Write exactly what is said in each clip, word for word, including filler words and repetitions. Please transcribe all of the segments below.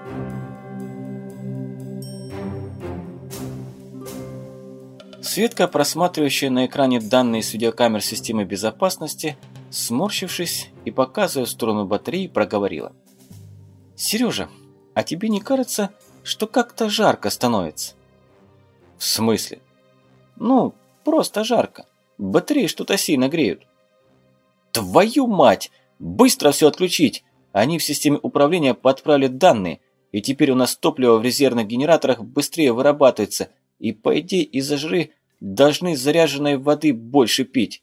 Светка, просматривающая на экране данные с видеокамер системы безопасности, сморщившись и показывая в сторону батареи, проговорила: «Сережа, а тебе не кажется, что как-то жарко становится?» «В смысле?» «Ну, просто жарко. Батареи что-то сильно греют». «Твою мать! Быстро все отключить! Они в системе управления подправили данные, и теперь у нас топливо в резервных генераторах быстрее вырабатывается, и по идее из-за жары должны заряженной воды больше пить».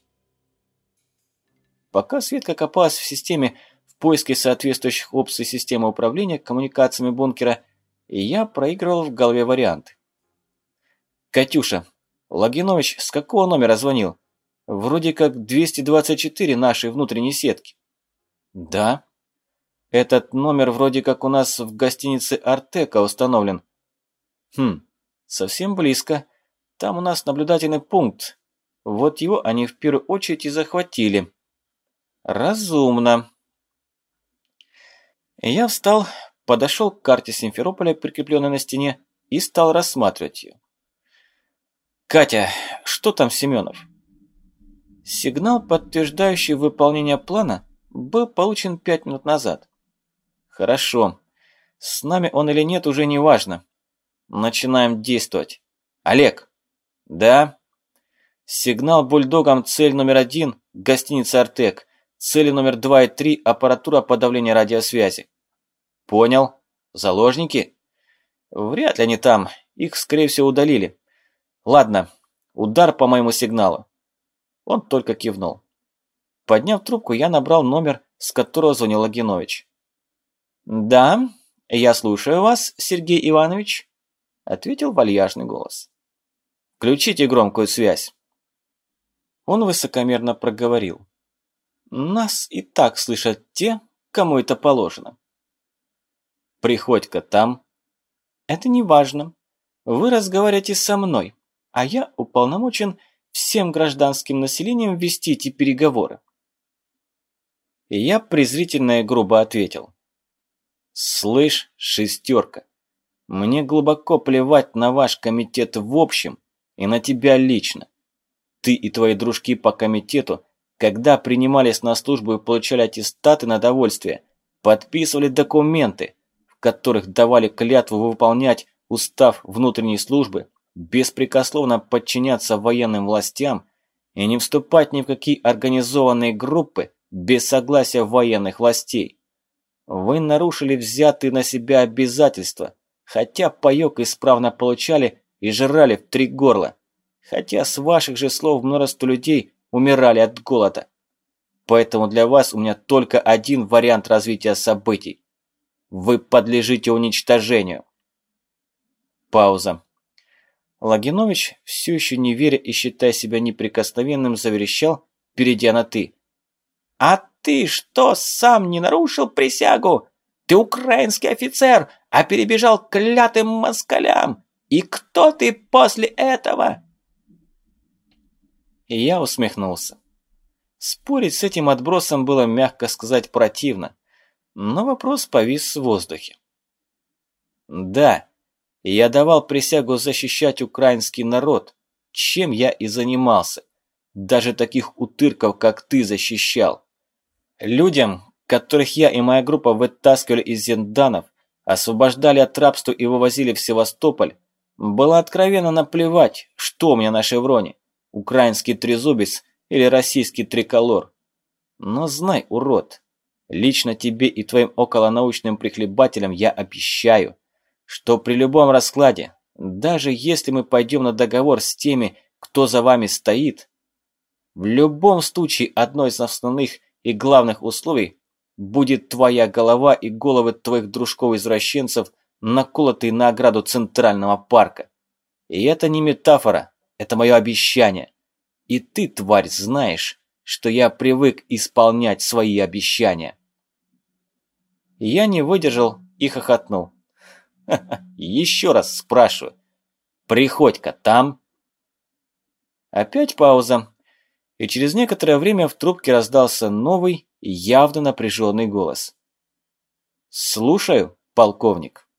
Пока Светка копалась в системе в поиске соответствующих опций системы управления коммуникациями бункера, я проигрывал в голове варианты. «Катюша, Логинович с какого номера звонил? Вроде как двести двадцать четыре нашей внутренней сетки». «Да. Этот номер вроде как у нас в гостинице Артека установлен». «Хм, совсем близко. Там у нас наблюдательный пункт. Вот его они в первую очередь и захватили». «Разумно». Я встал, подошел к карте Симферополя, прикрепленной на стене, и стал рассматривать ее. «Катя, что там Семенов?» Сигнал, подтверждающий выполнение плана, был получен пять минут назад. «Хорошо. С нами он или нет, уже не важно. Начинаем действовать. Олег!» «Да?» «Сигнал бульдогам, цель номер один, гостиница Артек. Цели номер два и три, аппаратура подавления радиосвязи». «Понял. Заложники?» «Вряд ли они там. Их, скорее всего, удалили. Ладно, удар по моему сигналу». Он только кивнул. Подняв трубку, я набрал номер, с которого звонил Логинович. «Да, я слушаю вас, Сергей Иванович», – ответил вальяжный голос. «Включите громкую связь». Он высокомерно проговорил: «Нас и так слышат те, кому это положено». «Приходько там». «Это не важно. Вы разговариваете со мной, а я уполномочен всем гражданским населением вести эти переговоры». И я презрительно и грубо ответил: «Слышь, шестерка, мне глубоко плевать на ваш комитет в общем и на тебя лично. Ты и твои дружки по комитету, когда принимались на службу и получали аттестаты на довольствие, подписывали документы, в которых давали клятву выполнять устав внутренней службы, беспрекословно подчиняться военным властям и не вступать ни в какие организованные группы без согласия военных властей. Вы нарушили взятые на себя обязательства, хотя паёк исправно получали и жрали в три горла, хотя с ваших же слов множество людей умирали от голода. Поэтому для вас у меня только один вариант развития событий. Вы подлежите уничтожению». Пауза. Логинович, все еще не веря и считая себя неприкосновенным, заверещал, перейдя на «ты». «А ты что, сам не нарушил присягу? Ты украинский офицер, а перебежал к клятым москалям. И кто ты после этого?» И я усмехнулся. Спорить с этим отбросом было, мягко сказать, противно, но вопрос повис в воздухе. «Да, я давал присягу защищать украинский народ, чем я и занимался. Даже таких утырков, как ты, защищал. Людям, которых я и моя группа вытаскивали из зинданов, освобождали от рабства и вывозили в Севастополь, было откровенно наплевать, что у меня на шевроне, украинский трезубец или российский триколор. Но знай, урод, лично тебе и твоим околонаучным прихлебателям я обещаю, что при любом раскладе, даже если мы пойдем на договор с теми, кто за вами стоит, в любом случае одно из основных и главных условий будет твоя голова и головы твоих дружков-извращенцев, наколотые на ограду Центрального парка. И это не метафора, это мое обещание. И ты, тварь, знаешь, что я привык исполнять свои обещания». Я не выдержал и хохотнул. «Ха-ха, еще раз спрашиваю, Приходько там?» Опять пауза. И через некоторое время в трубке раздался новый, явно напряженный голос. «Слушаю, полковник».